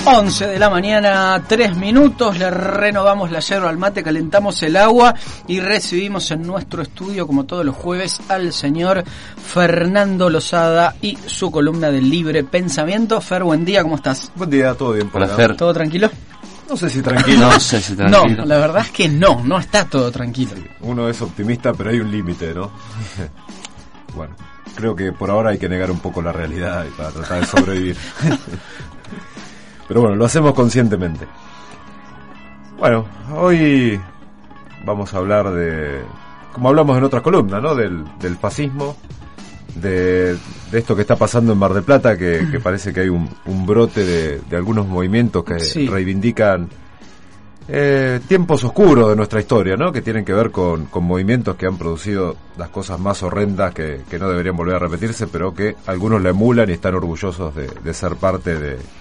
11 de la mañana, 3 minutos, le renovamos la yerba al mate, calentamos el agua y recibimos en nuestro estudio, como todos los jueves, al señor Fernando Lozada y su columna de Libre Pensamiento. Fer, buen día, ¿cómo estás? Buen día, todo bien por acá. Fer. ¿Todo tranquilo? No sé si tranquilo. No, la verdad es que no está todo tranquilo. Uno es optimista, pero hay un límite, ¿no? Bueno, creo que por ahora hay que negar un poco la realidad para tratar de sobrevivir. Pero bueno, lo hacemos conscientemente. Bueno, hoy vamos a hablar de, como hablamos en otras columnas, ¿no? Del fascismo, de esto que está pasando en Mar del Plata, que parece que hay un brote de algunos movimientos que reivindican tiempos oscuros de nuestra historia, ¿no? Que tienen que ver con movimientos que han producido las cosas más horrendas que no deberían volver a repetirse, pero que algunos la emulan y están orgullosos de ser parte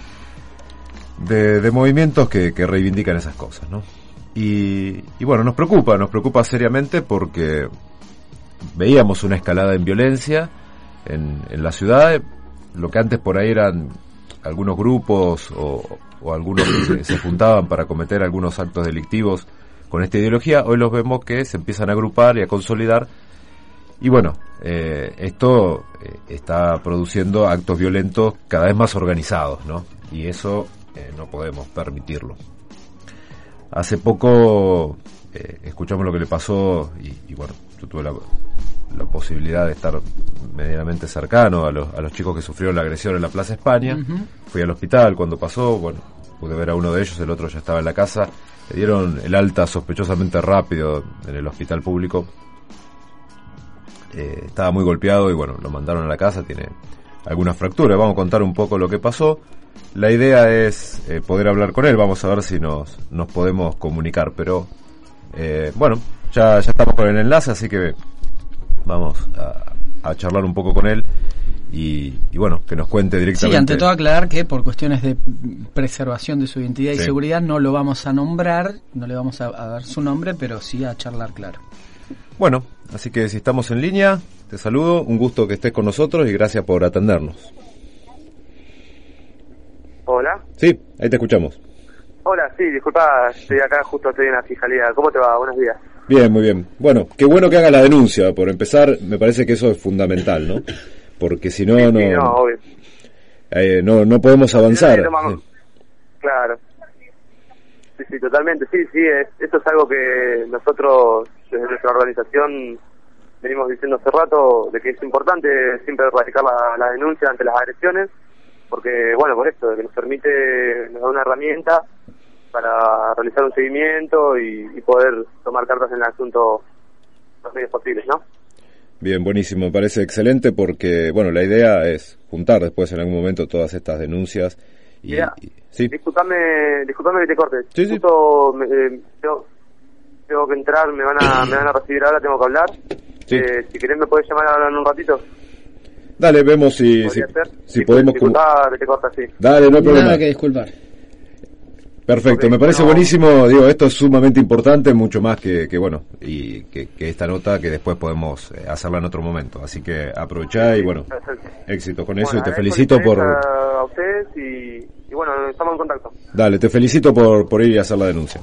de movimientos que reivindican esas cosas, ¿no? Y bueno, nos preocupa seriamente porque veíamos una escalada en violencia en la ciudad. Lo que antes por ahí eran algunos grupos o algunos que se juntaban para cometer algunos actos delictivos con esta ideología, hoy los vemos que se empiezan a agrupar y a consolidar. Y bueno, esto está produciendo actos violentos cada vez más organizados, ¿no? Y eso no podemos permitirlo. Hace poco escuchamos lo que le pasó y bueno, yo tuve la posibilidad de estar medianamente cercano a los chicos que sufrieron la agresión en la Plaza España. Uh-huh. Fui al hospital cuando pasó, bueno, pude ver a uno de ellos, el otro ya estaba en la casa. Le dieron el alta sospechosamente rápido en el hospital público. Estaba muy golpeado y bueno, lo mandaron a la casa, tiene algunas fracturas. Vamos a contar un poco lo que pasó. La idea es poder hablar con él, vamos a ver si nos podemos comunicar, pero bueno, ya estamos con el enlace, así que vamos a charlar un poco con él y bueno, que nos cuente directamente. Sí, ante todo aclarar que por cuestiones de preservación de su identidad y seguridad no lo vamos a nombrar, no le vamos a dar su nombre, pero sí a charlar, claro. Bueno, así que si estamos en línea, te saludo, un gusto que estés con nosotros y gracias por atendernos. Hola. Sí, ahí te escuchamos. Hola, sí, disculpa, estoy acá, justo estoy en la fiscalía. ¿Cómo te va? Buenos días. Bien, muy bien. Bueno, qué bueno que hagas la denuncia. Por empezar, me parece que eso es fundamental, ¿no? Porque si no, obvio. No podemos avanzar. Claro. Sí, totalmente. Sí, esto es algo que nosotros, desde nuestra organización, venimos diciendo hace rato, de que es importante siempre erradicar la denuncia ante las agresiones, porque, bueno, por esto, que nos da una herramienta para realizar un seguimiento y poder tomar cartas en el asunto los medios posibles, ¿no? Bien, buenísimo, me parece excelente porque, bueno, la idea es juntar después en algún momento todas estas denuncias y... Mira, ¿sí? Disculpame que te corte. Sí. Justo tengo que entrar, me van a recibir ahora, tengo que hablar. Sí. Si querés me puedes llamar ahora en un ratito. Dale, vemos si podemos... Disculpa que te corta, sí. Dale, no hay problema. Nada que disculpar. Perfecto, me parece buenísimo, digo, esto es sumamente importante, mucho más que bueno, y que esta nota que después podemos hacerla en otro momento, así que aprovechá y bueno, éxito con eso y te felicito por... a ustedes y bueno, estamos en contacto. Dale, te felicito por ir y hacer la denuncia.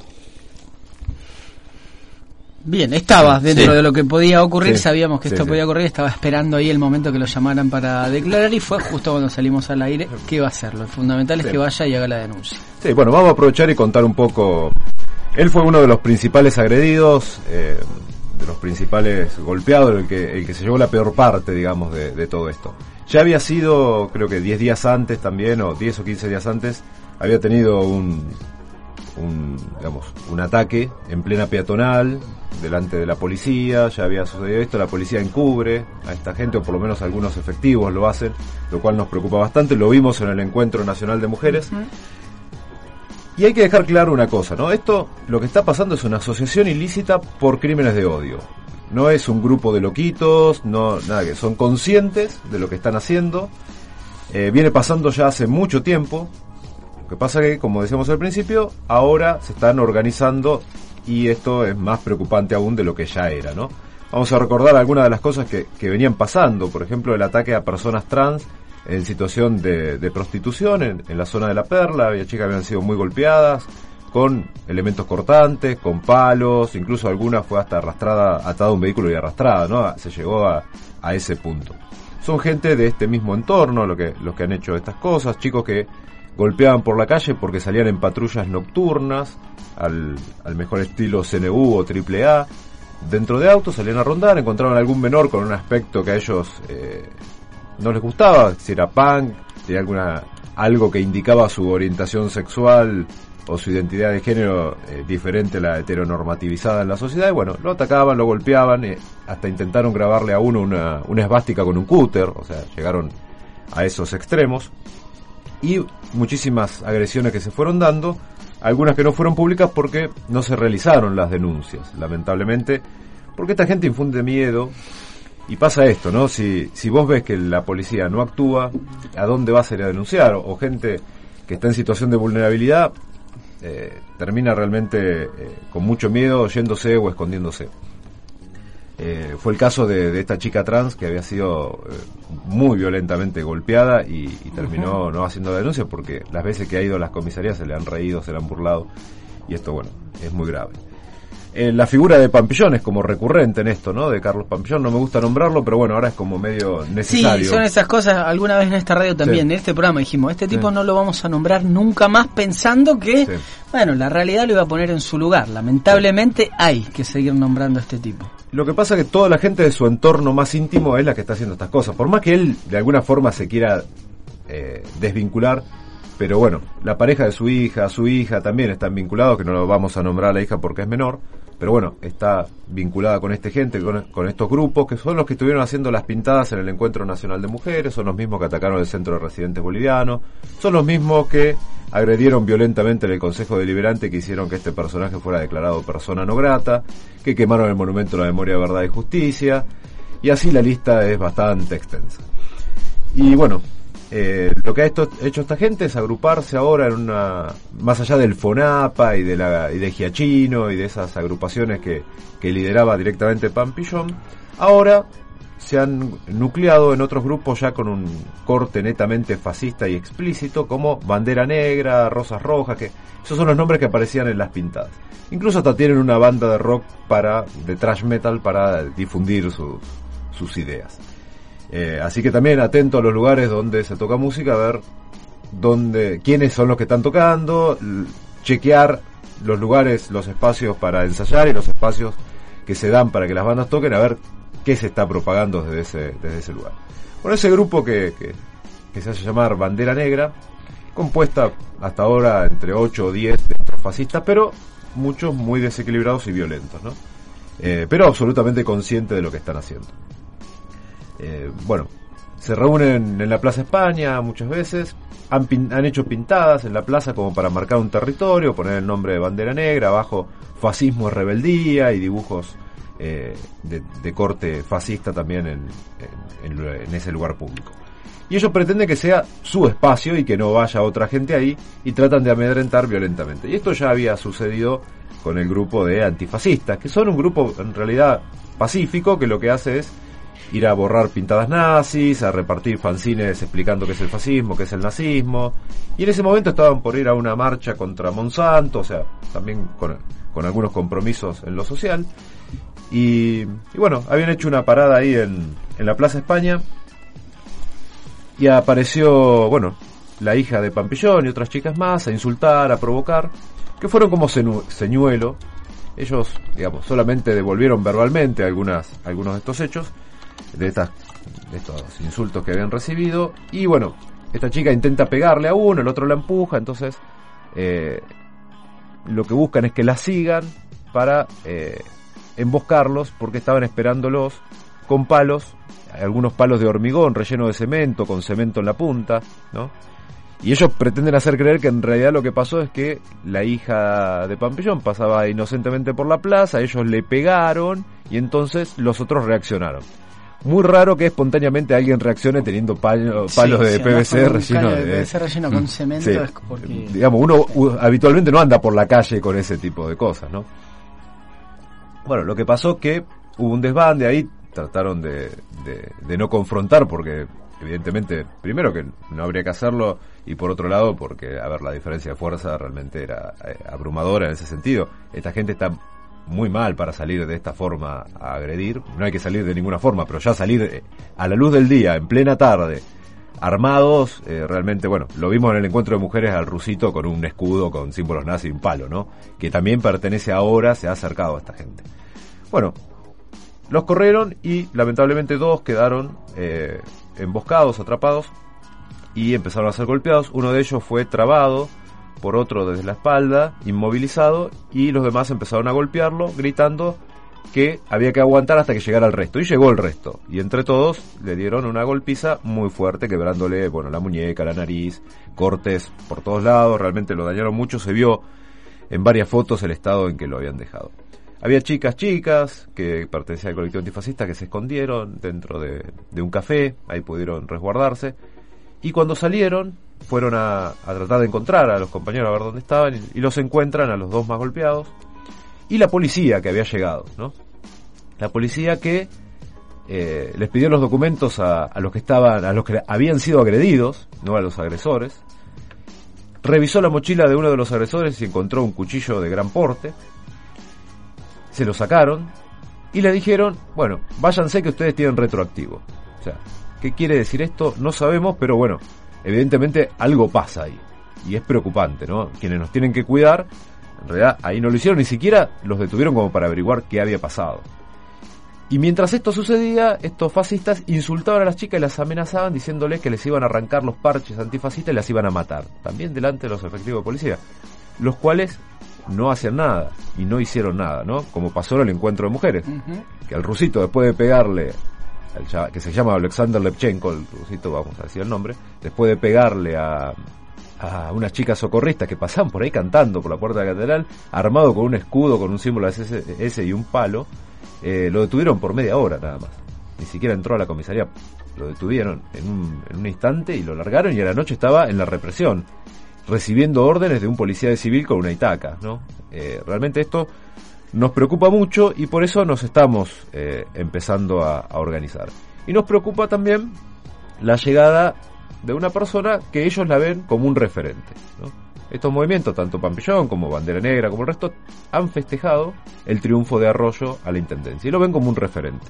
Bien, estabas dentro de lo que podía ocurrir, sabíamos que esto podía ocurrir, estaba esperando ahí el momento que lo llamaran para declarar y fue justo cuando salimos al aire que iba a hacerlo. Lo fundamental es que vaya y haga la denuncia. Sí, bueno, vamos a aprovechar y contar un poco. Él fue uno de los principales agredidos, de los principales golpeados, el que se llevó la peor parte, digamos, de todo esto. Ya había sido, creo que 10 días antes también, o 10 o 15 días antes, había tenido un ataque en plena peatonal delante de la policía. Ya había sucedido esto, la policía encubre a esta gente, o por lo menos algunos efectivos lo hacen, lo cual nos preocupa bastante. Lo vimos en el Encuentro Nacional de Mujeres. Uh-huh. Y hay que dejar claro una cosa, ¿no? Esto, lo que está pasando es una asociación ilícita por crímenes de odio. No es un grupo de loquitos, nada, que son conscientes de lo que están haciendo. Viene pasando ya hace mucho tiempo. Lo que pasa que, como decíamos al principio, ahora se están organizando y esto es más preocupante aún de lo que ya era, ¿no? Vamos a recordar algunas de las cosas que venían pasando. Por ejemplo, el ataque a personas trans en situación de prostitución en la zona de La Perla. Había chicas que habían sido muy golpeadas, con elementos cortantes, con palos, incluso alguna fue hasta arrastrada, atada a un vehículo y arrastrada, ¿no? Se llegó a ese punto. Son gente de este mismo entorno los que han hecho estas cosas, chicos que golpeaban por la calle porque salían en patrullas nocturnas, al mejor estilo CNU o AAA, dentro de autos, salían a rondar, encontraban algún menor con un aspecto que a ellos no les gustaba, si era punk, tenía algo que indicaba su orientación sexual o su identidad de género diferente a la heteronormativizada en la sociedad, y bueno, lo atacaban, lo golpeaban, hasta intentaron grabarle a uno una esvástica con un cúter, o sea, llegaron a esos extremos, y muchísimas agresiones que se fueron dando, algunas que no fueron públicas porque no se realizaron las denuncias, lamentablemente, porque esta gente infunde miedo. Y pasa esto, ¿no? Si vos ves que la policía no actúa, ¿a dónde vas a ir a denunciar? O gente que está en situación de vulnerabilidad termina realmente con mucho miedo, yéndose o escondiéndose. Fue el caso de esta chica trans que había sido muy violentamente golpeada y terminó no haciendo la denuncia porque las veces que ha ido a las comisarías se le han reído, se le han burlado, y esto, bueno, es muy grave. La figura de Pampillón es como recurrente en esto, ¿no? De Carlos Pampillón, no me gusta nombrarlo, pero bueno, ahora es como medio necesario. Sí, son esas cosas, alguna vez en esta radio también, en este programa dijimos, este tipo no lo vamos a nombrar nunca más, pensando que, bueno, la realidad lo iba a poner en su lugar. Lamentablemente hay que seguir nombrando a este tipo. Lo que pasa es que toda la gente de su entorno más íntimo es la que está haciendo estas cosas, por más que él de alguna forma se quiera desvincular. Pero bueno, la pareja de su hija también están vinculados, que no lo vamos a nombrar a la hija porque es menor, pero bueno, está vinculada con esta gente, con estos grupos, que son los que estuvieron haciendo las pintadas en el Encuentro Nacional de Mujeres, son los mismos que atacaron el Centro de Residentes Bolivianos, son los mismos que agredieron violentamente en el Consejo Deliberante, que hicieron que este personaje fuera declarado persona no grata, que quemaron el Monumento a la Memoria, Verdad y Justicia, y así la lista es bastante extensa. Y bueno, lo que ha hecho esta gente es agruparse ahora en más allá del FONAPA y de Giachino y de esas agrupaciones que lideraba directamente Pampillón, ahora se han nucleado en otros grupos ya con un corte netamente fascista y explícito, como Bandera Negra, Rosas Rojas, que esos son los nombres que aparecían en las pintadas. Incluso hasta tienen una banda de rock de thrash metal para difundir sus ideas. Así que también atento a los lugares donde se toca música, a ver quiénes son los que están tocando, chequear los lugares, los espacios para ensayar y los espacios que se dan para que las bandas toquen, a ver qué se está propagando desde ese lugar. Bueno, ese grupo que se hace llamar Bandera Negra, compuesta hasta ahora entre 8 o 10 de estos fascistas, pero muchos muy desequilibrados y violentos, ¿no? Pero absolutamente conscientes de lo que están haciendo. Bueno, se reúnen en la Plaza España muchas veces, han hecho pintadas en la plaza como para marcar un territorio, poner el nombre de Bandera Negra, abajo fascismo es rebeldía y dibujos de corte fascista también en ese lugar público. Y ellos pretenden que sea su espacio y que no vaya otra gente ahí, y tratan de amedrentar violentamente. Y esto ya había sucedido con el grupo de antifascistas, que son un grupo en realidad pacífico, que lo que hace es ir a borrar pintadas nazis, a repartir fanzines explicando qué es el fascismo, qué es el nazismo, y en ese momento estaban por ir a una marcha contra Monsanto, o sea, también con algunos compromisos en lo social, y bueno, habían hecho una parada ahí en la Plaza España, y apareció, bueno, la hija de Pampillón y otras chicas más a insultar, a provocar, que fueron como señuelo. Ellos, digamos, solamente devolvieron verbalmente algunos de estos hechos, de estos insultos que habían recibido, y bueno, esta chica intenta pegarle a uno, el otro la empuja, entonces lo que buscan es que la sigan para emboscarlos, porque estaban esperándolos con palos, algunos palos de hormigón relleno de cemento, con cemento en la punta, ¿no? Y ellos pretenden hacer creer que en realidad lo que pasó es que la hija de Pampillón pasaba inocentemente por la plaza, ellos le pegaron y entonces los otros reaccionaron. Muy raro que espontáneamente alguien reaccione teniendo palos de PVC relleno con cemento. Sí. Es porque, digamos, uno habitualmente no anda por la calle con ese tipo de cosas, ¿no? Bueno, lo que pasó que hubo un desbande ahí, trataron de no confrontar porque evidentemente, primero que no habría que hacerlo, y por otro lado, porque, a ver, la diferencia de fuerza realmente era abrumadora en ese sentido. Esta gente está muy mal para salir de esta forma a agredir. No hay que salir de ninguna forma, pero ya salir a la luz del día, en plena tarde, armados, realmente, bueno, lo vimos en el encuentro de mujeres al rusito con un escudo con símbolos nazis y un palo, ¿no? Que también pertenece ahora, se ha acercado a esta gente. Bueno, los corrieron y lamentablemente 2 quedaron emboscados, atrapados, y empezaron a ser golpeados. Uno de ellos fue trabado por otro desde la espalda, inmovilizado, y los demás empezaron a golpearlo, gritando que había que aguantar hasta que llegara el resto. Y llegó el resto. Y entre todos le dieron una golpiza muy fuerte, quebrándole, bueno, la muñeca, la nariz, cortes por todos lados. Realmente lo dañaron mucho. Se vio en varias fotos el estado en que lo habían dejado. Había chicas que pertenecían al colectivo antifascista que se escondieron dentro de un café. Ahí pudieron resguardarse. Y cuando salieron, fueron a tratar de encontrar a los compañeros, a ver dónde estaban, y los encuentran a los 2 más golpeados. Y la policía que había llegado, ¿no? La policía que les pidió los documentos a los que habían sido agredidos, no a los agresores. Revisó la mochila de uno de los agresores y encontró un cuchillo de gran porte. Se lo sacaron y le dijeron, bueno, váyanse que ustedes tienen retroactivo. O sea, ¿qué quiere decir esto? No sabemos, pero bueno, evidentemente algo pasa ahí. Y es preocupante, ¿no? Quienes nos tienen que cuidar, en realidad ahí no lo hicieron, ni siquiera los detuvieron como para averiguar qué había pasado. Y mientras esto sucedía, estos fascistas insultaban a las chicas y las amenazaban diciéndoles que les iban a arrancar los parches antifascistas y las iban a matar. También delante de los efectivos de policía. Los cuales no hacían nada y no hicieron nada, ¿no? Como pasó en el encuentro de mujeres. Que al rusito, después de pegarle, que se llama Alexander Levchenko, el rusito, vamos a decir el nombre, después de pegarle a unas chicas socorristas que pasaban por ahí cantando por la puerta de la catedral, armado con un escudo, con un símbolo de SS y un palo, lo detuvieron por media hora nada más. Ni siquiera entró a la comisaría. Lo detuvieron en un instante y lo largaron, y a la noche estaba en la represión, recibiendo órdenes de un policía de civil con una itaca, ¿no? Realmente esto nos preocupa mucho y por eso nos estamos empezando a organizar. Y nos preocupa también la llegada de una persona que ellos la ven como un referente, ¿no? Estos movimientos, tanto Pampillón como Bandera Negra, como el resto, han festejado el triunfo de Arroyo a la intendencia y lo ven como un referente.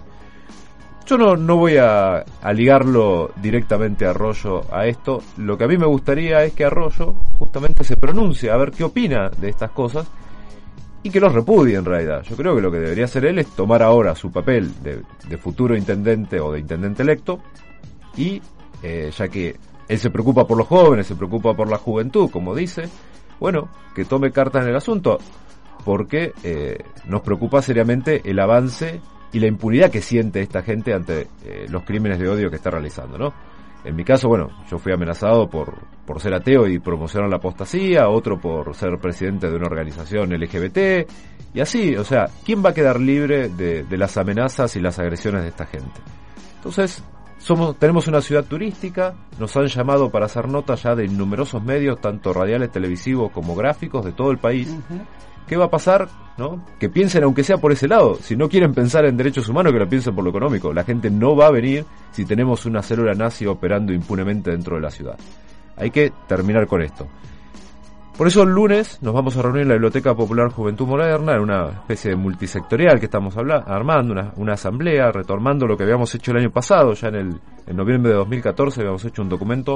Yo no voy a ligarlo directamente a Arroyo a esto. Lo que a mí me gustaría es que Arroyo justamente se pronuncie a ver qué opina de estas cosas y que los repudie en realidad. Yo creo que lo que debería hacer él es tomar ahora su papel de futuro intendente o de intendente electo y ya que él se preocupa por los jóvenes, se preocupa por la juventud, como dice, bueno, que tome cartas en el asunto, porque nos preocupa seriamente el avance y la impunidad que siente esta gente ante los crímenes de odio que está realizando, ¿no? En mi caso, bueno, yo fui amenazado por ser ateo y promocionar la apostasía, otro por ser presidente de una organización LGBT, y así, o sea, ¿quién va a quedar libre de las amenazas y las agresiones de esta gente? Entonces, tenemos una ciudad turística, nos han llamado para hacer notas ya de numerosos medios, tanto radiales, televisivos como gráficos de todo el país. Uh-huh. ¿Qué va a pasar? ¿No? Que piensen aunque sea por ese lado. Si no quieren pensar en derechos humanos, que lo piensen por lo económico. La gente no va a venir si tenemos una célula nazi operando impunemente dentro de la ciudad. Hay que terminar con esto. Por eso el lunes nos vamos a reunir en la Biblioteca Popular Juventud Moderna, en una especie de multisectorial que estamos armando, una asamblea, retomando lo que habíamos hecho el año pasado. Ya en noviembre de 2014 habíamos hecho un documento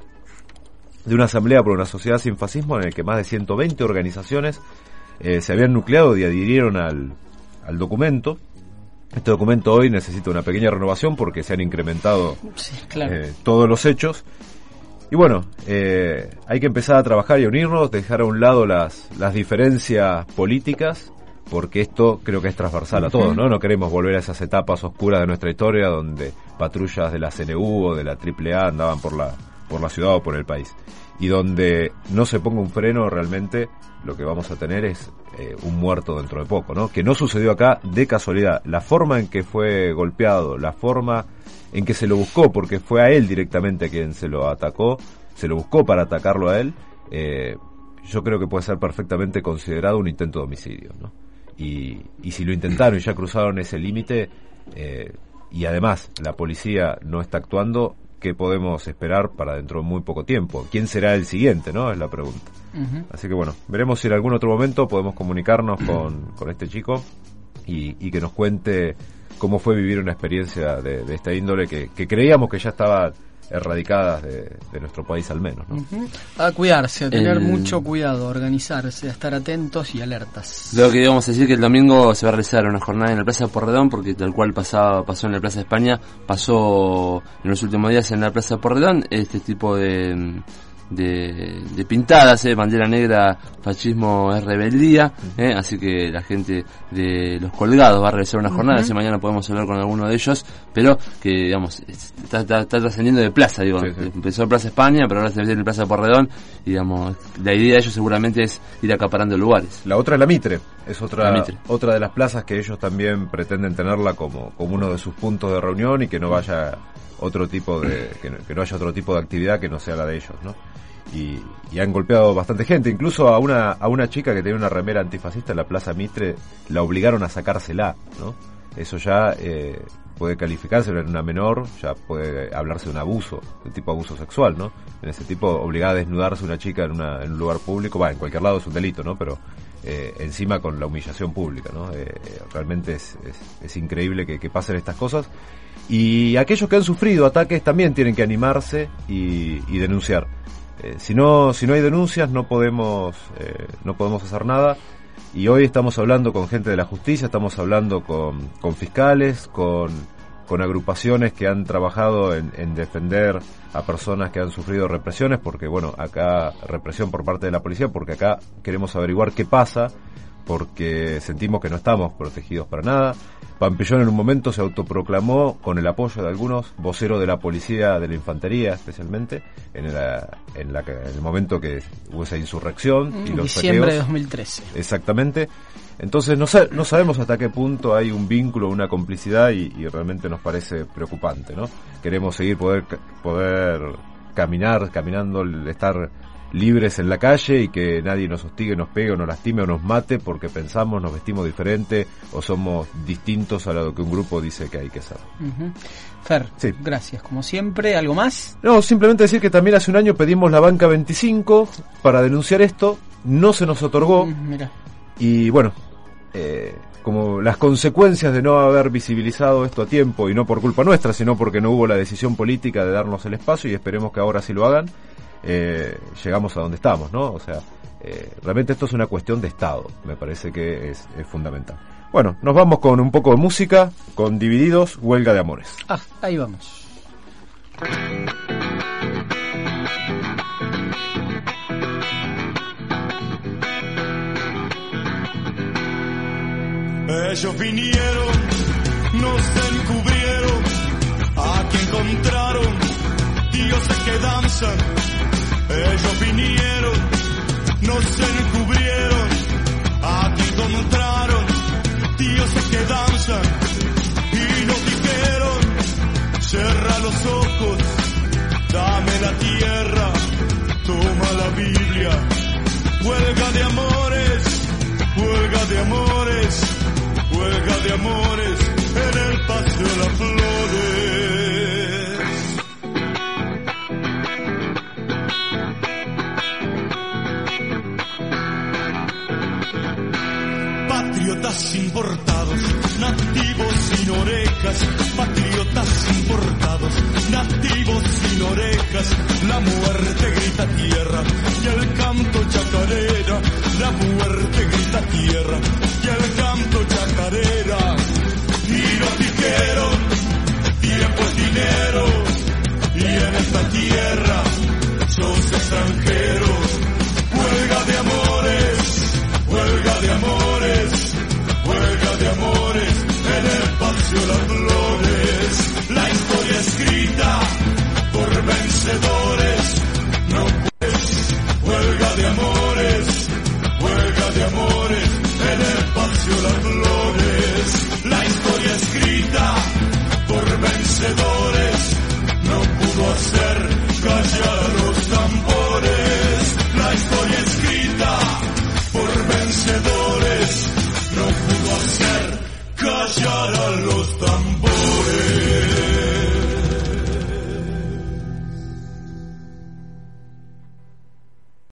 de una asamblea por una sociedad sin fascismo, en el que más de 120 organizaciones se habían nucleado y adhirieron al documento. Este documento hoy necesita una pequeña renovación porque se han incrementado todos los hechos. Y bueno, hay que empezar a trabajar y a unirnos, dejar a un lado las diferencias políticas, porque esto creo que es transversal a todos, ¿no? No queremos volver a esas etapas oscuras de nuestra historia donde patrullas de la CNU o de la AAA andaban por la ciudad o por el país. Y donde no se ponga un freno, realmente lo que vamos a tener es un muerto dentro de poco, ¿no? Que no sucedió acá de casualidad. La forma en que fue golpeado, la forma en que se lo buscó, porque fue a él directamente quien se lo atacó, se lo buscó para atacarlo a él, yo creo que puede ser perfectamente considerado un intento de homicidio, ¿no? Y si lo intentaron y ya cruzaron ese límite, y además la policía no está actuando, qué podemos esperar para dentro de muy poco tiempo. ¿Quién será el siguiente, no? Es la pregunta. Así que bueno, veremos si en algún otro momento podemos comunicarnos con este chico y que nos cuente cómo fue vivir una experiencia de esta índole que creíamos que ya estaba erradicadas de nuestro país al menos, ¿no? A cuidarse, a tener mucho cuidado, a organizarse, a estar atentos y alertas. Lo que íbamos a decir que el domingo se va a realizar una jornada en la Plaza Porredón, porque tal cual pasó en la Plaza de España, pasó en los últimos días en la Plaza Porredón este tipo de pintadas, bandera negra, fascismo es rebeldía, así que la gente de Los Colgados va a realizar una jornada, así mañana podemos hablar con alguno de ellos, pero que digamos está trascendiendo de plaza, digo, sí. Empezó en Plaza España, pero ahora se ve en Plaza Porredón, y digamos, la idea de ellos seguramente es ir acaparando lugares. La otra es la Mitre, es otra de las plazas que ellos también pretenden tenerla como uno de sus puntos de reunión y que no vaya otro tipo que no haya otro tipo de actividad que no sea la de ellos, ¿no? Y han golpeado bastante gente, incluso a una chica que tenía una remera antifascista en la Plaza Mitre la obligaron a sacársela, ¿no? Eso ya puede calificarse en una menor, ya puede hablarse de un abuso, de tipo abuso sexual, ¿no? En ese tipo, obligada a desnudarse una chica en un lugar público, en cualquier lado es un delito, ¿no? Pero encima con la humillación pública, ¿no? Realmente es increíble que pasen estas cosas. Y aquellos que han sufrido ataques también tienen que animarse y denunciar. Si no hay denuncias no podemos hacer nada. Y hoy estamos hablando con gente de la justicia, estamos hablando con fiscales, con agrupaciones que han trabajado en defender a personas que han sufrido represiones, porque acá represión por parte de la policía, porque acá queremos averiguar qué pasa, porque sentimos que no estamos protegidos para nada. Pampillón en un momento se autoproclamó, con el apoyo de algunos, vocero de la policía, de la infantería especialmente, en el momento que hubo esa insurrección y los diciembre saqueos. de 2013. Exactamente. Entonces no sabemos hasta qué punto hay un vínculo, una complicidad y realmente nos parece preocupante, ¿no? Queremos seguir poder caminando, estar libres en la calle y que nadie nos hostigue, nos pegue o nos lastime o nos mate porque pensamos, nos vestimos diferente o somos distintos a lo que un grupo dice que hay que ser. Fer, sí. Gracias, como siempre. ¿Algo más? No, simplemente decir que también hace un año pedimos la banca 25 para denunciar esto, no se nos otorgó. Mira. Y como las consecuencias de no haber visibilizado esto a tiempo, y no por culpa nuestra, sino porque no hubo la decisión política de darnos el espacio, y esperemos que ahora sí lo hagan, llegamos a donde estamos, ¿no? O sea, realmente esto es una cuestión de Estado, me parece que es fundamental. Bueno, nos vamos con un poco de música, con Divididos, Huelga de Amores. Ahí vamos. Ellos vinieron, nos encubrieron, aquí encontraron dioses que danzan. Ellos vinieron, nos encubrieron, aquí encontraron dioses que danzan. Y nos dijeron, cierra los ojos, dame la tierra, toma la Biblia. Huelga de amores, huelga de amores, huelga de amores en el Paseo de las Flores. Patriotas importados, nativos sin orejas, patriotas importados, nativos sin orejas, la muerte grita tierra y el canto chacarera, la muerte grita tierra y el canto chacarera. Y nos dijeron, tiempo es dinero, y en esta tierra sos extranjero.